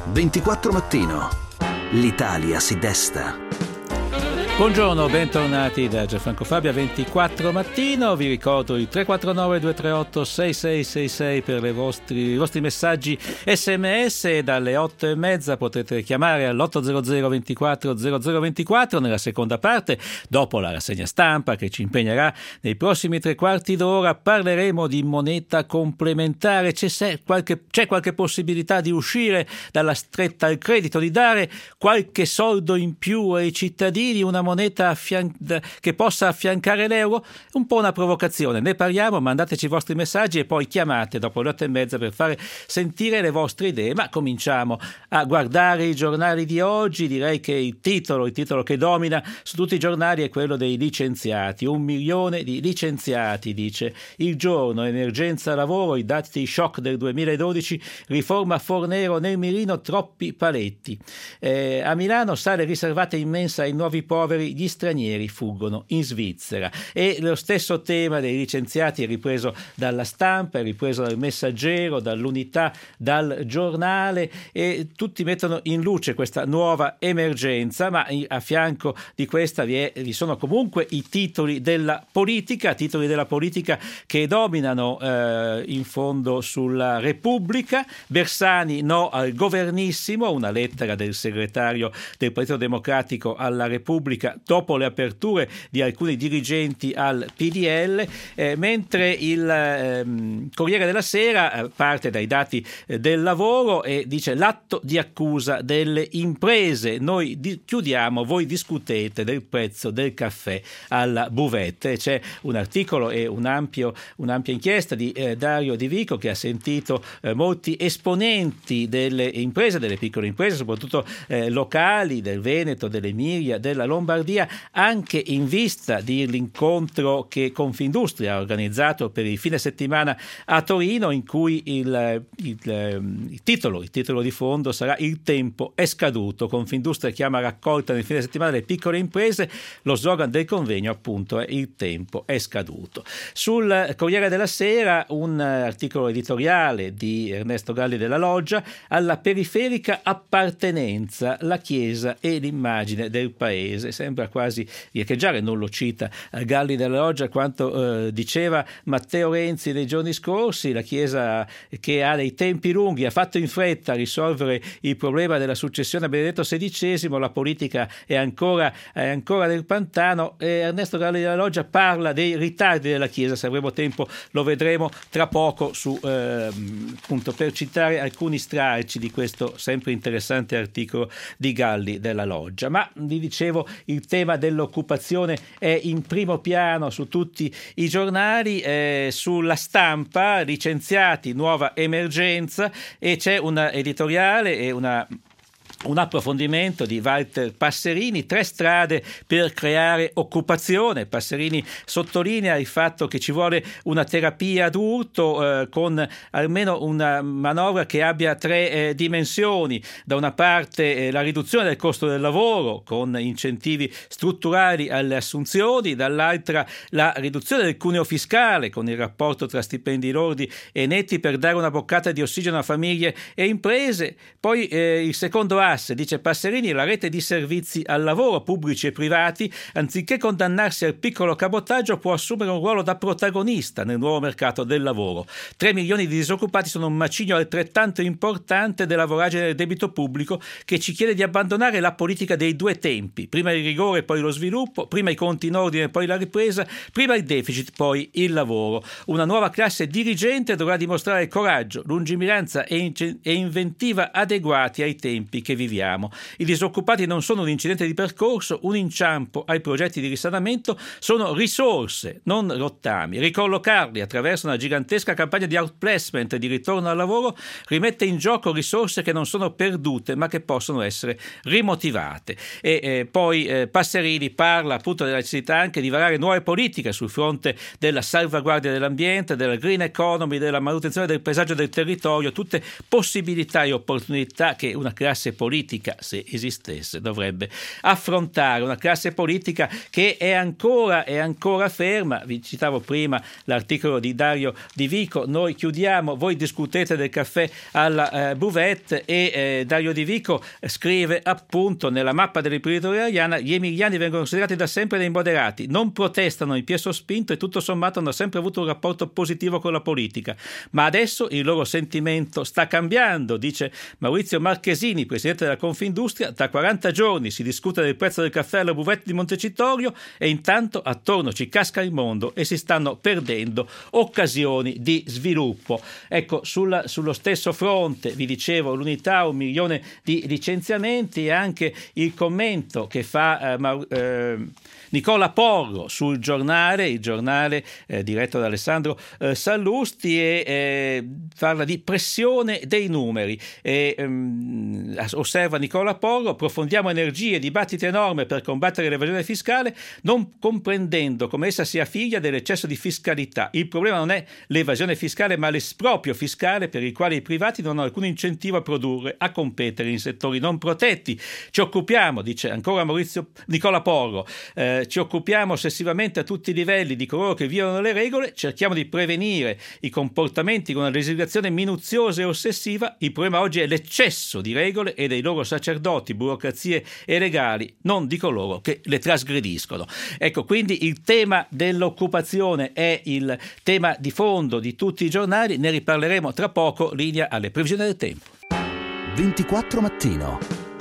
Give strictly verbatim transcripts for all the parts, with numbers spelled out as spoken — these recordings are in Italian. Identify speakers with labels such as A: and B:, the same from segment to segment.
A: ventiquattro Mattino. L'Italia si desta.
B: Buongiorno, bentornati da Gianfranco Fabia. Ventiquattro Mattino. Vi ricordo il tre quattro nove due tre otto sei sei sei sei per le vostri, i vostri messaggi sms, e dalle otto e mezza potete chiamare all'otto zero zero ventiquattro zero zero ventiquattro. Nella seconda parte, dopo la rassegna stampa che ci impegnerà nei prossimi tre quarti d'ora, parleremo di moneta complementare. C'è qualche, c'è qualche possibilità di uscire dalla stretta al credito, di dare qualche soldo in più ai cittadini, una moneta affian- che possa affiancare l'euro? Un po' una provocazione. Ne parliamo, mandateci i vostri messaggi e poi chiamate dopo le otto e mezza per fare sentire le vostre idee. Ma cominciamo a guardare i giornali di oggi. Direi che il titolo, il titolo che domina su tutti i giornali è quello dei licenziati. Un milione di licenziati, dice Il Giorno. Emergenza lavoro, i dati shock del duemiladodici, riforma Fornero nel mirino, troppi paletti. Eh, a Milano sale riservata immensa ai nuovi poveri, gli stranieri fuggono in Svizzera. E lo stesso tema dei licenziati è ripreso dalla Stampa, è ripreso dal Messaggero, dall'Unità, dal Giornale, e tutti mettono in luce questa nuova emergenza, ma a fianco di questa vi, è, vi sono comunque i titoli della politica, titoli della politica che dominano eh, in fondo sulla Repubblica. Bersani no al governissimo, una lettera del segretario del Partito Democratico alla Repubblica dopo le aperture di alcuni dirigenti al P D L, eh, mentre il ehm, Corriere della Sera eh, parte dai dati eh, del lavoro e dice: l'atto di accusa delle imprese, noi di- chiudiamo, voi discutete del prezzo del caffè alla buvette. C'è un articolo e un ampio, un'ampia inchiesta di eh, Dario Di Vico, che ha sentito eh, molti esponenti delle imprese, delle piccole imprese, soprattutto eh, locali, del Veneto, dell'Emilia, della Lombardia, anche in vista dell'incontro che Confindustria ha organizzato per il fine settimana a Torino, in cui il, il, il, titolo, il titolo di fondo sarà "Il tempo è scaduto". Confindustria chiama raccolta nel fine settimana delle piccole imprese, lo slogan del convegno appunto è "Il tempo è scaduto". Sul Corriere della Sera un articolo editoriale di Ernesto Galli della Loggia: alla periferica appartenenza, la Chiesa e l'immagine del paese. Sembra quasi riecheggiare, non lo cita Galli della Loggia, quanto eh, diceva Matteo Renzi nei giorni scorsi: la Chiesa, che ha dei tempi lunghi, ha fatto in fretta a risolvere il problema della successione a Benedetto sedicesimo, la politica è ancora, è ancora nel pantano. E Ernesto Galli della Loggia parla dei ritardi della Chiesa, se avremo tempo lo vedremo tra poco, su, eh, appunto, per citare alcuni stralci di questo sempre interessante articolo di Galli della Loggia. Ma vi dicevo, il tema dell'occupazione è in primo piano su tutti i giornali. Eh, sulla Stampa, licenziati, nuova emergenza, e c'è un editoriale e una un approfondimento di Walter Passerini: tre strade per creare occupazione. Passerini sottolinea il fatto che ci vuole una terapia d'urto eh, con almeno una manovra che abbia tre eh, dimensioni. Da una parte eh, la riduzione del costo del lavoro con incentivi strutturali alle assunzioni, dall'altra la riduzione del cuneo fiscale con il rapporto tra stipendi lordi e netti per dare una boccata di ossigeno a famiglie e imprese. Poi eh, il secondo asse, dice Passerini, la rete di servizi al lavoro pubblici e privati, anziché condannarsi al piccolo cabotaggio, può assumere un ruolo da protagonista nel nuovo mercato del lavoro. Tre milioni di disoccupati sono un macigno altrettanto importante della voragine del debito pubblico, che ci chiede di abbandonare la politica dei due tempi: prima il rigore, poi lo sviluppo, prima i conti in ordine, poi la ripresa, prima il deficit, poi il lavoro. Una nuova classe dirigente dovrà dimostrare coraggio, lungimiranza e inventiva adeguati ai tempi che viviamo. I disoccupati non sono un incidente di percorso, un inciampo ai progetti di risanamento, sono risorse, non rottami. Ricollocarli attraverso una gigantesca campagna di outplacement e di ritorno al lavoro rimette in gioco risorse che non sono perdute ma che possono essere rimotivate. E eh, poi eh, Passerini parla appunto della necessità anche di varare nuove politiche sul fronte della salvaguardia dell'ambiente, della green economy, della manutenzione del paesaggio e del territorio, tutte possibilità e opportunità che una classe politica politica, se esistesse, dovrebbe affrontare, una classe politica che è ancora, è ancora ferma. Vi citavo prima l'articolo di Dario Di Vico, noi chiudiamo, voi discutete del caffè alla eh, buvette, e eh, Dario Di Vico scrive appunto nella mappa dell'imprenditoria italiana: gli emiliani vengono considerati da sempre dei moderati, non protestano in piè sospinto e tutto sommato hanno sempre avuto un rapporto positivo con la politica, ma adesso il loro sentimento sta cambiando, dice Maurizio Marchesini, presidente della Confindustria. Da quaranta giorni si discute del prezzo del caffè alla buvette di Montecitorio e intanto attorno ci casca il mondo e si stanno perdendo occasioni di sviluppo. Ecco, sulla, sullo stesso fronte vi dicevo l'unità, un milione di licenziamenti, e anche il commento che fa eh, ma, eh, Nicola Porro sul giornale, il giornale eh, diretto da Alessandro eh, Sallusti, e eh, parla di pressione dei numeri. E, ehm, osserva Nicola Porro: approfondiamo energie e dibattiti enormi per combattere l'evasione fiscale, non comprendendo come essa sia figlia dell'eccesso di fiscalità. Il problema non è l'evasione fiscale, ma l'esproprio fiscale, per il quale i privati non hanno alcun incentivo a produrre, a competere in settori non protetti. Ci occupiamo, dice ancora Maurizio Nicola Porro, eh, ci occupiamo ossessivamente a tutti i livelli di coloro che violano le regole, cerchiamo di prevenire i comportamenti con una legislazione minuziosa e ossessiva. Il problema oggi è l'eccesso di regole e dei loro sacerdoti, burocrazie e legali, non di coloro che le trasgrediscono. Ecco, quindi il tema dell'occupazione è il tema di fondo di tutti i giornali, ne riparleremo tra poco. Linea alle previsioni del tempo.
A: ventiquattro mattino.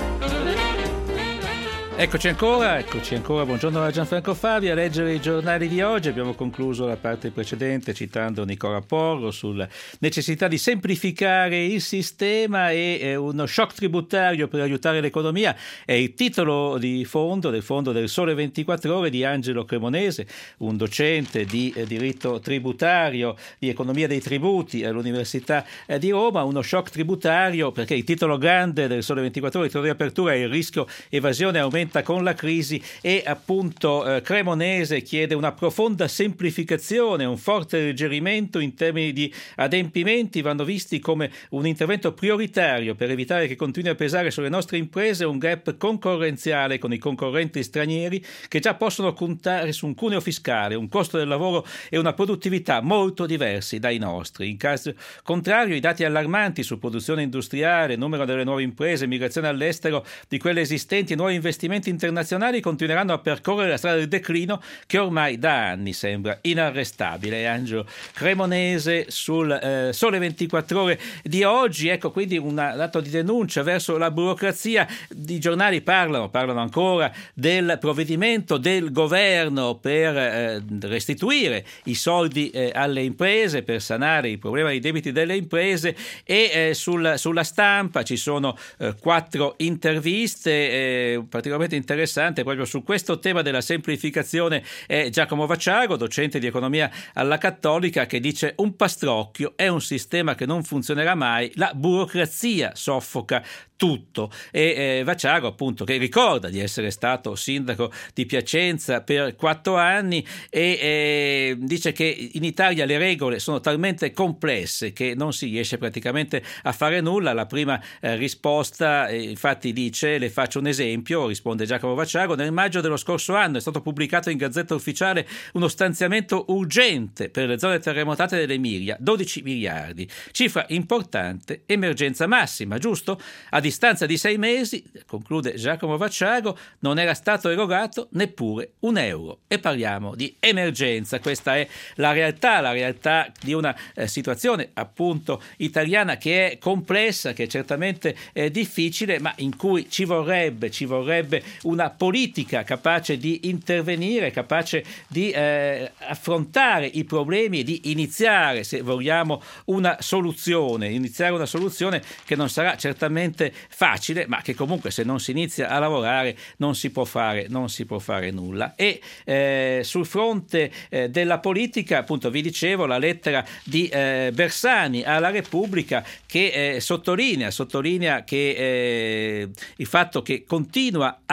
B: Eccoci ancora, eccoci ancora, buongiorno da Gianfranco Fabi a leggere i giornali di oggi. Abbiamo concluso la parte precedente citando Nicola Porro sulla necessità di semplificare il sistema e eh, uno shock tributario per aiutare l'economia è il titolo di fondo del fondo del Sole ventiquattro Ore di Angelo Cremonese, un docente di eh, diritto tributario, di economia dei tributi all'Università eh, di Roma. Uno shock tributario perché il titolo grande del Sole ventiquattro Ore, il titolo di apertura, è il rischio evasione aumenta con la crisi, e appunto eh, Cremonese chiede una profonda semplificazione, un forte alleggerimento in termini di adempimenti, vanno visti come un intervento prioritario per evitare che continui a pesare sulle nostre imprese un gap concorrenziale con i concorrenti stranieri che già possono contare su un cuneo fiscale, un costo del lavoro e una produttività molto diversi dai nostri. In caso contrario, i dati allarmanti su produzione industriale, numero delle nuove imprese, migrazione all'estero di quelle esistenti e nuovi investimenti internazionali continueranno a percorrere la strada del declino che ormai da anni sembra inarrestabile. Angelo Cremonese sul eh, Sole ventiquattro Ore di oggi. Ecco quindi un dato di denuncia verso la burocrazia. I giornali parlano, parlano ancora del provvedimento del governo per eh, restituire i soldi eh, alle imprese, per sanare il problema dei debiti delle imprese, e eh, sul, sulla Stampa ci sono eh, quattro interviste eh, particolarmente interessante proprio su questo tema della semplificazione. È Giacomo Vacciago, docente di economia alla Cattolica, che dice: un pastrocchio, è un sistema che non funzionerà mai, la burocrazia soffoca tutto. E eh, Vacciago appunto, che ricorda di essere stato sindaco di Piacenza per quattro anni, e eh, dice che in Italia le regole sono talmente complesse che non si riesce praticamente a fare nulla. La prima eh, risposta eh, infatti dice, le faccio un esempio, risponde Giacomo Vacciago: nel maggio dello scorso anno è stato pubblicato in Gazzetta Ufficiale uno stanziamento urgente per le zone terremotate dell'Emilia, dodici miliardi, cifra importante, emergenza massima, giusto? A distanza di sei mesi, conclude Giacomo Vacciago, non era stato erogato neppure un euro, e parliamo di emergenza. Questa è la realtà, la realtà di una eh, situazione appunto italiana che è complessa, che è certamente eh, difficile, ma in cui ci vorrebbe, ci vorrebbe una politica capace di intervenire, capace di eh, affrontare i problemi e di iniziare, se vogliamo, una soluzione, iniziare una soluzione che non sarà certamente facile, ma che comunque se non si inizia a lavorare non si può fare, non si può fare nulla. E eh, sul fronte eh, della politica, appunto vi dicevo la lettera di eh, Bersani alla Repubblica, che eh, sottolinea, sottolinea che eh, il fatto che continua a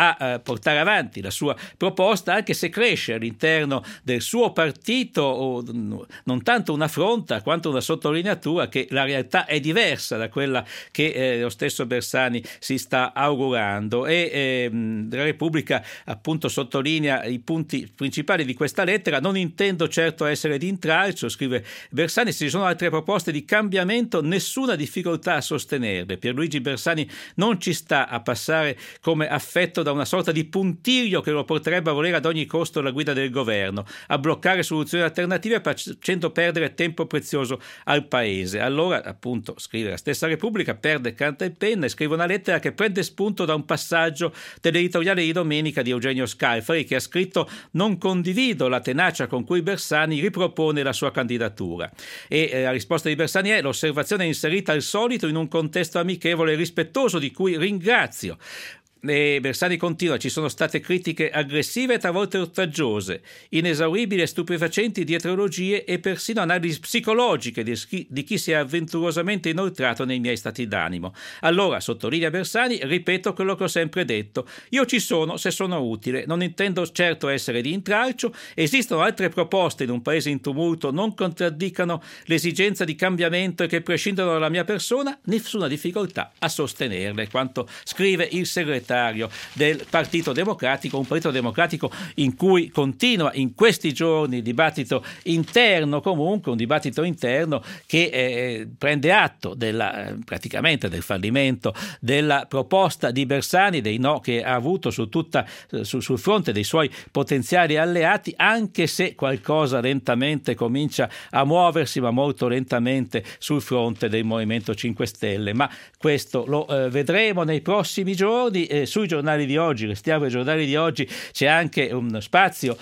B: a eh, portare avanti la sua proposta, anche se cresce all'interno del suo partito o, non tanto una fronta quanto una sottolineatura che la realtà è diversa da quella che eh, lo stesso Bersani si sta augurando. E eh, la Repubblica appunto sottolinea i punti principali di questa lettera. Non intendo certo essere di intralcio, scrive Bersani, se ci sono altre proposte di cambiamento nessuna difficoltà a sostenerle. Pierluigi Bersani non ci sta a passare come affetto da una sorta di puntiglio che lo porterebbe a volere ad ogni costo la guida del governo, a bloccare soluzioni alternative facendo perdere tempo prezioso al paese. Allora, appunto, scrive la stessa Repubblica, perde carta e penna e scrive una lettera che prende spunto da un passaggio dell'editoriale di domenica di Eugenio Scalfari, che ha scritto: non condivido la tenacia con cui Bersani ripropone la sua candidatura. E eh, la risposta di Bersani è: l'osservazione è inserita al solito in un contesto amichevole e rispettoso di cui ringrazio. E Bersani continua: ci sono state critiche aggressive e talvolta oltraggiose, inesauribili e stupefacenti dietrologie e persino analisi psicologiche di chi, di chi si è avventurosamente inoltrato nei miei stati d'animo. Allora, sottolinea Bersani, ripeto quello che ho sempre detto: io ci sono se sono utile, non intendo certo essere di intralcio, esistono altre proposte in un paese in tumulto, non contraddicano l'esigenza di cambiamento e che prescindono dalla mia persona, nessuna difficoltà a sostenerle. Quanto scrive il segretario del Partito Democratico, un Partito Democratico in cui continua in questi giorni il dibattito interno, comunque un dibattito interno che eh, prende atto della, eh, praticamente del fallimento della proposta di Bersani, dei no che ha avuto su tutta, eh, su, sul fronte dei suoi potenziali alleati, anche se qualcosa lentamente comincia a muoversi, ma molto lentamente sul fronte del Movimento cinque Stelle. Ma questo lo eh, vedremo nei prossimi giorni. Eh, sui giornali di oggi, restiamo ai giornali di oggi, c'è anche un spazio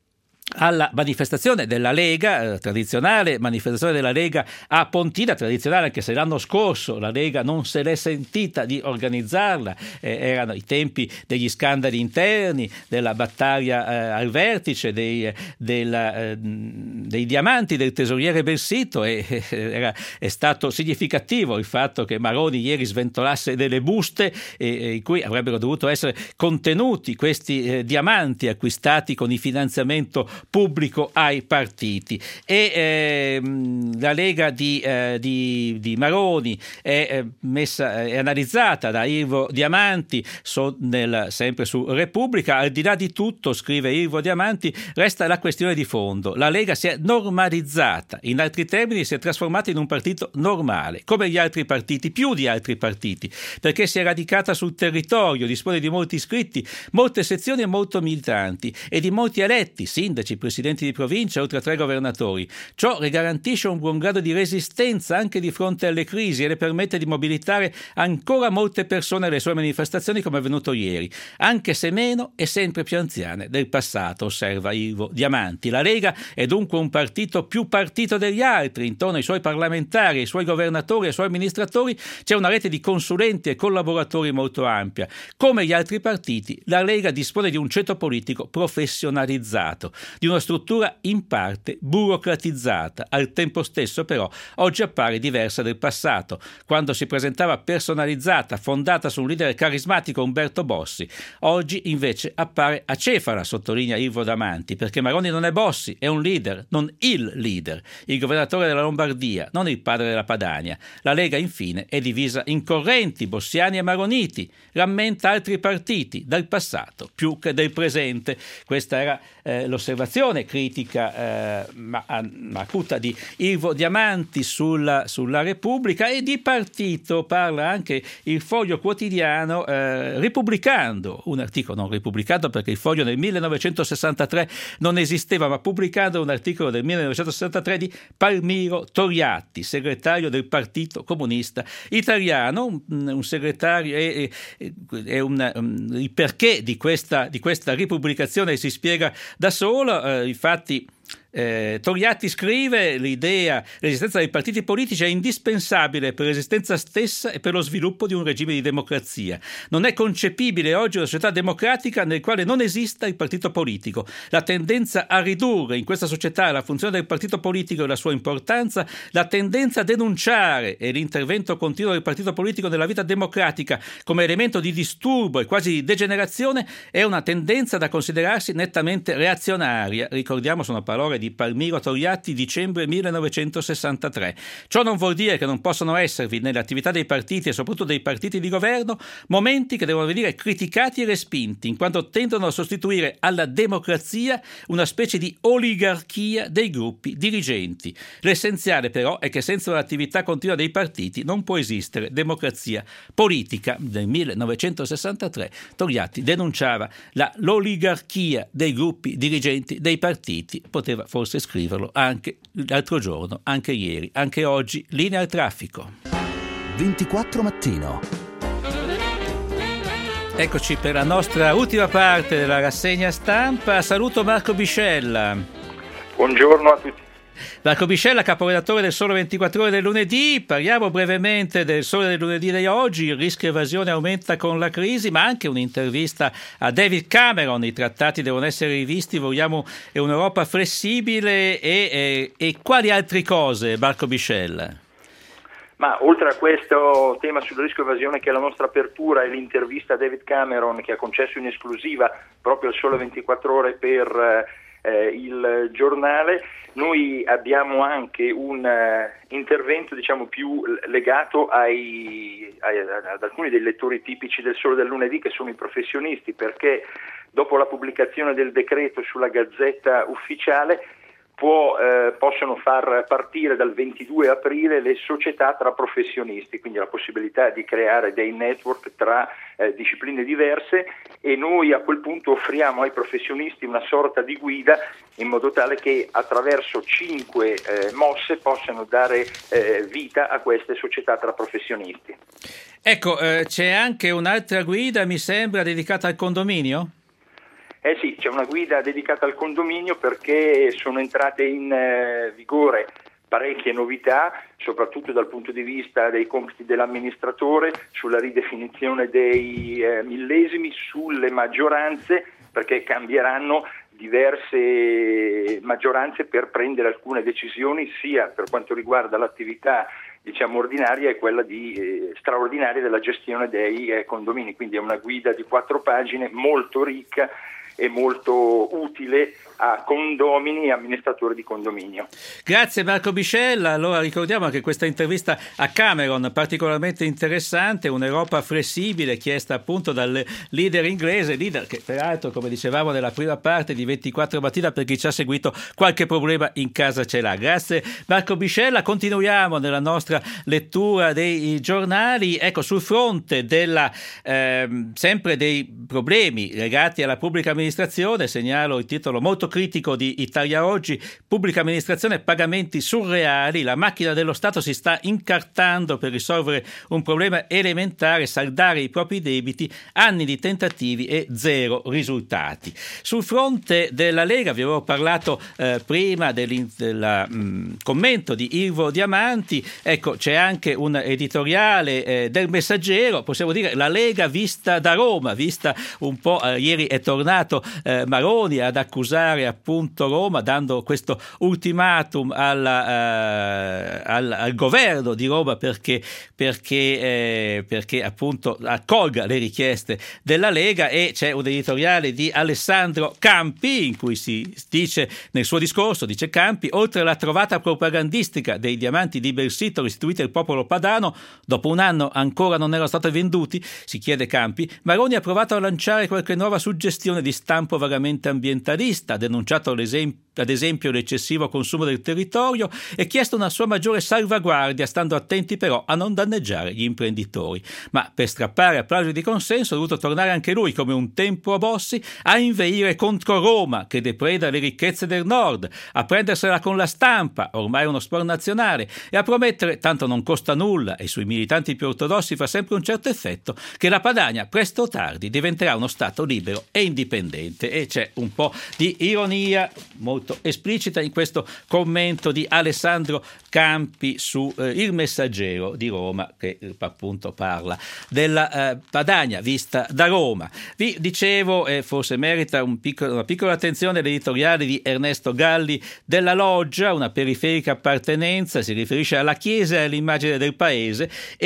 B: alla manifestazione della Lega, eh, tradizionale manifestazione della Lega a Pontina, tradizionale anche se l'anno scorso la Lega non se l'è sentita di organizzarla, eh, erano i tempi degli scandali interni, della battaglia eh, al vertice, dei, eh, della, eh, dei diamanti del tesoriere Belsito, e eh, era, è stato significativo il fatto che Maroni ieri sventolasse delle buste eh, in cui avrebbero dovuto essere contenuti questi eh, diamanti acquistati con il finanziamento pubblico ai partiti. E ehm, la Lega di, eh, di, di Maroni è, eh, messa, è analizzata da Ilvo Diamanti, so, nel, sempre su Repubblica. Al di là di tutto, scrive Ilvo Diamanti, resta la questione di fondo. La Lega si è normalizzata, in altri termini si è trasformata in un partito normale, come gli altri partiti, più di altri partiti, perché si è radicata sul territorio, dispone di molti iscritti, molte sezioni e molto militanti, e di molti eletti, sindaci, presidenti di provincia, oltre a tre governatori. Ciò le garantisce un buon grado di resistenza anche di fronte alle crisi e le permette di mobilitare ancora molte persone alle sue manifestazioni, come è avvenuto ieri, anche se meno e sempre più anziane del passato, osserva Ilvo Diamanti. La Lega è dunque un partito più partito degli altri. Intorno ai suoi parlamentari, ai suoi governatori, ai suoi amministratori c'è una rete di consulenti e collaboratori molto ampia. Come gli altri partiti, la Lega dispone di un ceto politico professionalizzato, di una struttura in parte burocratizzata. Al tempo stesso, però, oggi appare diversa del passato, quando si presentava personalizzata, fondata su un leader carismatico, Umberto Bossi. Oggi invece appare acefala, sottolinea Ilvo Diamanti, perché Maroni non è Bossi, è un leader, non il leader, il governatore della Lombardia, non il padre della Padania. La Lega, infine, è divisa in correnti, bossiani e maroniti, rammenta altri partiti dal passato più che del presente. Questa era eh, l'osservazione critica eh, ma, ma acuta di Ilvo Diamanti sulla, sulla Repubblica. E di partito parla anche il Foglio Quotidiano, eh, ripubblicando un articolo, non ripubblicando perché il Foglio nel millenovecentosessantatré non esisteva, ma pubblicando un articolo del millenovecentosessantatré di Palmiro Togliatti, segretario del Partito Comunista Italiano, un, un segretario, e, e, e un, um, il perché di questa, di questa ripubblicazione si spiega da solo. Eh, infatti Eh, Togliatti scrive: l'idea, l'esistenza dei partiti politici è indispensabile per l'esistenza stessa e per lo sviluppo di un regime di democrazia. Non è concepibile oggi una società democratica nel quale non esista il partito politico. La tendenza a ridurre in questa società la funzione del partito politico e la sua importanza, la tendenza a denunciare e l'intervento continuo del partito politico nella vita democratica come elemento di disturbo e quasi di degenerazione è una tendenza da considerarsi nettamente reazionaria. Ricordiamo, sono parole di Palmiro Togliatti, dicembre millenovecentosessantatré. Ciò non vuol dire che non possano esservi nelle attività dei partiti e soprattutto dei partiti di governo momenti che devono venire criticati e respinti, in quanto tendono a sostituire alla democrazia una specie di oligarchia dei gruppi dirigenti. L'essenziale però è che senza l'attività continua dei partiti non può esistere democrazia politica. Nel millenovecentosessantatré Togliatti denunciava la, l'oligarchia dei gruppi dirigenti dei partiti. Poteva forse scriverlo anche l'altro giorno, anche ieri, anche oggi. Linea al traffico.
A: ventiquattro mattino.
B: Eccoci per la nostra ultima parte della rassegna stampa. Saluto Marco Biscella.
C: Buongiorno a tutti.
B: Marco Biscella, caporedattore del Sole ventiquattro Ore del lunedì. Parliamo brevemente del Sole del lunedì di oggi. Il rischio evasione aumenta con la crisi, ma anche un'intervista a David Cameron. I trattati devono essere rivisti, vogliamo un'Europa flessibile e, e, e quali altre cose, Marco Biscella?
C: Ma oltre a questo tema sul rischio evasione, che è la nostra apertura, e l'intervista a David Cameron che ha concesso in esclusiva proprio al Sole ventiquattro Ore per eh, il giornale, noi abbiamo anche un uh, intervento diciamo più legato ai, ai, ad alcuni dei lettori tipici del Sole del lunedì, che sono i professionisti, perché dopo la pubblicazione del decreto sulla Gazzetta Ufficiale Può, eh, possono far partire dal ventidue aprile le società tra professionisti, quindi la possibilità di creare dei network tra eh, discipline diverse, e noi a quel punto offriamo ai professionisti una sorta di guida in modo tale che attraverso cinque eh, mosse possano dare eh, vita a queste società tra professionisti.
B: Ecco, eh, c'è anche un'altra guida, mi sembra, dedicata al condominio?
C: Eh sì, c'è una guida dedicata al condominio perché sono entrate in eh, vigore parecchie novità, soprattutto dal punto di vista dei compiti dell'amministratore, sulla ridefinizione dei eh, millesimi, sulle maggioranze, perché cambieranno diverse maggioranze per prendere alcune decisioni, sia per quanto riguarda l'attività diciamo ordinaria e quella di eh, straordinaria della gestione dei eh, condomini. Quindi è una guida di quattro pagine molto ricca e molto utile a condomini e amministratori di condominio.
B: Grazie Marco Biscella. Allora ricordiamo anche questa intervista a Cameron particolarmente interessante, un'Europa flessibile chiesta appunto dal leader inglese, leader che peraltro, come dicevamo nella prima parte di ventiquattro mattina, per chi ci ha seguito qualche problema in casa ce l'ha. Grazie Marco Biscella. Continuiamo nella nostra lettura dei giornali. Ecco, sul fronte della ehm, sempre dei problemi legati alla pubblica amministrazione, segnalo il titolo molto critico di Italia Oggi: pubblica amministrazione, pagamenti surreali, la macchina dello Stato si sta incartando per risolvere un problema elementare, saldare i propri debiti, anni di tentativi e zero risultati. Sul fronte della Lega vi avevo parlato eh, prima del mm, commento di Ilvo Diamanti. Ecco, c'è anche un editoriale eh, del Messaggero, possiamo dire la Lega vista da Roma, vista un po', eh, ieri è tornato eh, Maroni ad accusare appunto Roma, dando questo ultimatum alla, eh, al, al governo di Roma perché, perché, eh, perché appunto accolga le richieste della Lega. E c'è un editoriale di Alessandro Campi in cui si dice, nel suo discorso dice Campi: oltre alla trovata propagandistica dei diamanti di Bersito restituiti al popolo padano, dopo un anno ancora non erano stati venduti, si chiede Campi, Maroni ha provato a lanciare qualche nuova suggestione di stampo vagamente ambientalista, denunciato ad esempio l'eccessivo consumo del territorio e chiesto una sua maggiore salvaguardia, stando attenti però a non danneggiare gli imprenditori. Ma per strappare applausi di consenso ha dovuto tornare anche lui, come un tempo a Bossi, a inveire contro Roma, che depreda le ricchezze del nord, a prendersela con la stampa, ormai uno sport nazionale, e a promettere, tanto non costa nulla e sui militanti più ortodossi fa sempre un certo effetto, che la Padania presto o tardi diventerà uno Stato libero e indipendente. E c'è un po' di ironia molto esplicita in questo commento di Alessandro Campi su eh, Il Messaggero di Roma, che eh, appunto parla della eh, Padania vista da Roma. Vi dicevo, e eh, forse merita un piccolo, una piccola attenzione, l'editoriale di Ernesto Galli della Loggia, una periferica appartenenza, si riferisce alla Chiesa e all'immagine del paese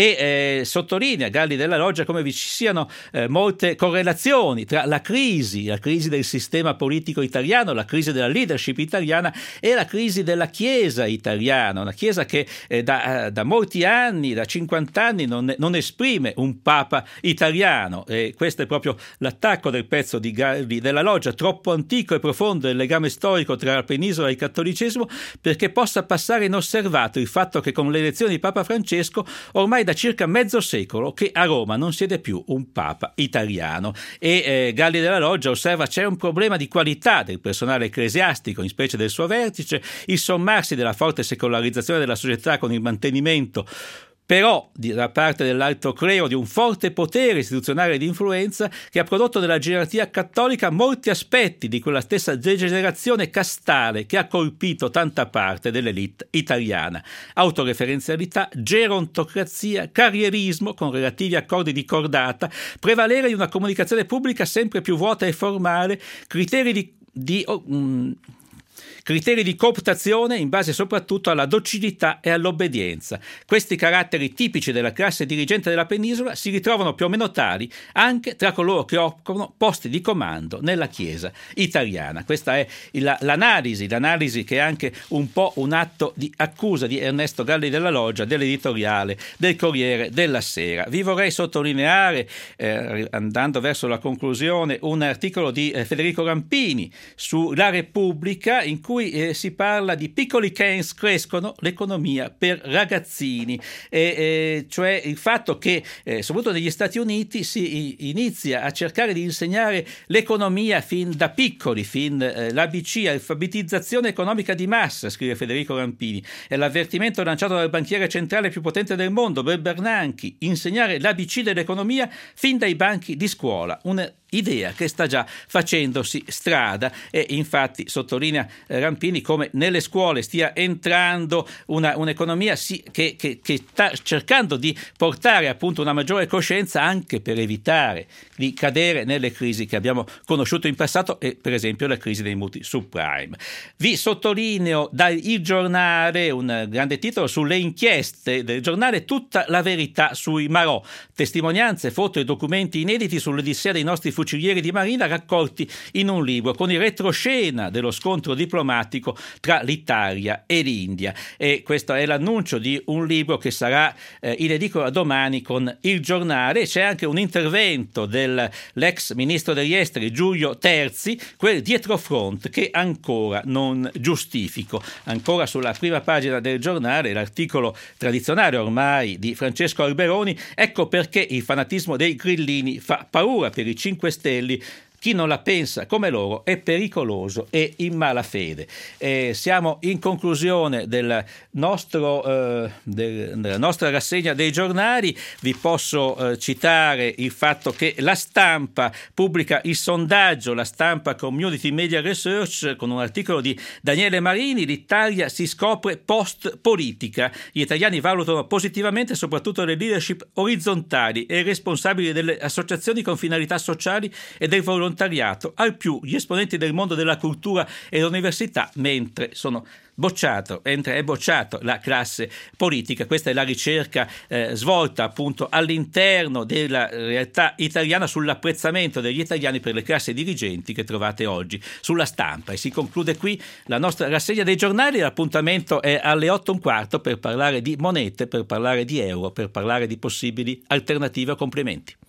B: e eh, sottolinea Galli della Loggia come vi ci siano eh, molte correlazioni tra la crisi, la crisi del sistema politico italiano, la crisi della leadership italiana e la crisi della Chiesa italiana, una Chiesa che eh, da, da molti anni, da cinquanta anni non, non esprime un Papa italiano, e questo è proprio l'attacco del pezzo di Galli della Loggia, troppo antico e profondo il legame storico tra la penisola e il cattolicesimo perché possa passare inosservato il fatto che con l'elezione di Papa Francesco ormai da circa mezzo secolo che a Roma non siede più un Papa italiano. E eh, Galli della Loggia osserva c'è un problema di qualità del personale ecclesiastico, in specie del suo vertice, il sommarsi della forte secolarizzazione della società con il mantenimento però da parte dell'alto clero di un forte potere istituzionale di influenza che ha prodotto nella gerarchia cattolica molti aspetti di quella stessa degenerazione castale che ha colpito tanta parte dell'elite italiana: autoreferenzialità, gerontocrazia, carrierismo con relativi accordi di cordata, prevalere di una comunicazione pubblica sempre più vuota e formale, criteri di, di oh, um, criteri di cooptazione in base soprattutto alla docilità e all'obbedienza. Questi caratteri tipici della classe dirigente della penisola si ritrovano più o meno tali anche tra coloro che occupano posti di comando nella Chiesa italiana. Questa è la, l'analisi, l'analisi che è anche un po' un atto di accusa di Ernesto Galli della Loggia, dell'editoriale del Corriere della Sera. Vi vorrei sottolineare, eh, andando verso la conclusione, un articolo di eh, Federico Rampini su La Repubblica, in cui Eh, si parla di piccoli Keynes crescono, l'economia per ragazzini, e, eh, cioè il fatto che eh, soprattutto negli Stati Uniti si inizia a cercare di insegnare l'economia fin da piccoli, fin eh, l'A B C, alfabetizzazione economica di massa, scrive Federico Rampini. È l'avvertimento lanciato dal banchiere centrale più potente del mondo, Bert Bernanke: insegnare l'A B C dell'economia fin dai banchi di scuola. Un idea che sta già facendosi strada, e infatti sottolinea eh, Rampini come nelle scuole stia entrando una, un'economia sì, che, che, che sta cercando di portare appunto una maggiore coscienza anche per evitare di cadere nelle crisi che abbiamo conosciuto in passato, e per esempio la crisi dei mutui subprime. Vi sottolineo da Il Giornale un grande titolo sulle inchieste del giornale: tutta la verità sui Marò, testimonianze, foto e documenti inediti sull'odissea dei nostri fucilieri di marina raccolti in un libro con il retroscena dello scontro diplomatico tra l'Italia e l'India. E questo è l'annuncio di un libro che sarà eh, in edicola domani con Il Giornale. C'è anche un intervento dell'ex ministro degli esteri Giulio Terzi, quel dietro front che ancora non giustifico. Ancora sulla prima pagina del Giornale l'articolo tradizionale ormai di Francesco Alberoni: ecco perché il fanatismo dei grillini fa paura per i cinque Stelle. Chi non la pensa come loro è pericoloso e in malafede. Eh, siamo in conclusione del nostro, eh, del, della nostra rassegna dei giornali. Vi posso eh, citare il fatto che La Stampa pubblica il sondaggio, La Stampa Community Media Research, con un articolo di Daniele Marini: l'Italia si scopre post-politica. Gli italiani valutano positivamente soprattutto le leadership orizzontali e responsabili delle associazioni con finalità sociali e del volontariato, al più gli esponenti del mondo della cultura e dell'università, mentre sono bocciato, mentre è bocciato la classe politica. Questa è la ricerca eh, svolta appunto all'interno della realtà italiana sull'apprezzamento degli italiani per le classi dirigenti, che trovate oggi sulla Stampa. E si conclude qui la nostra rassegna dei giornali. L'appuntamento è alle otto e un quarto per parlare di monete, per parlare di euro, per parlare di possibili alternative o complementi.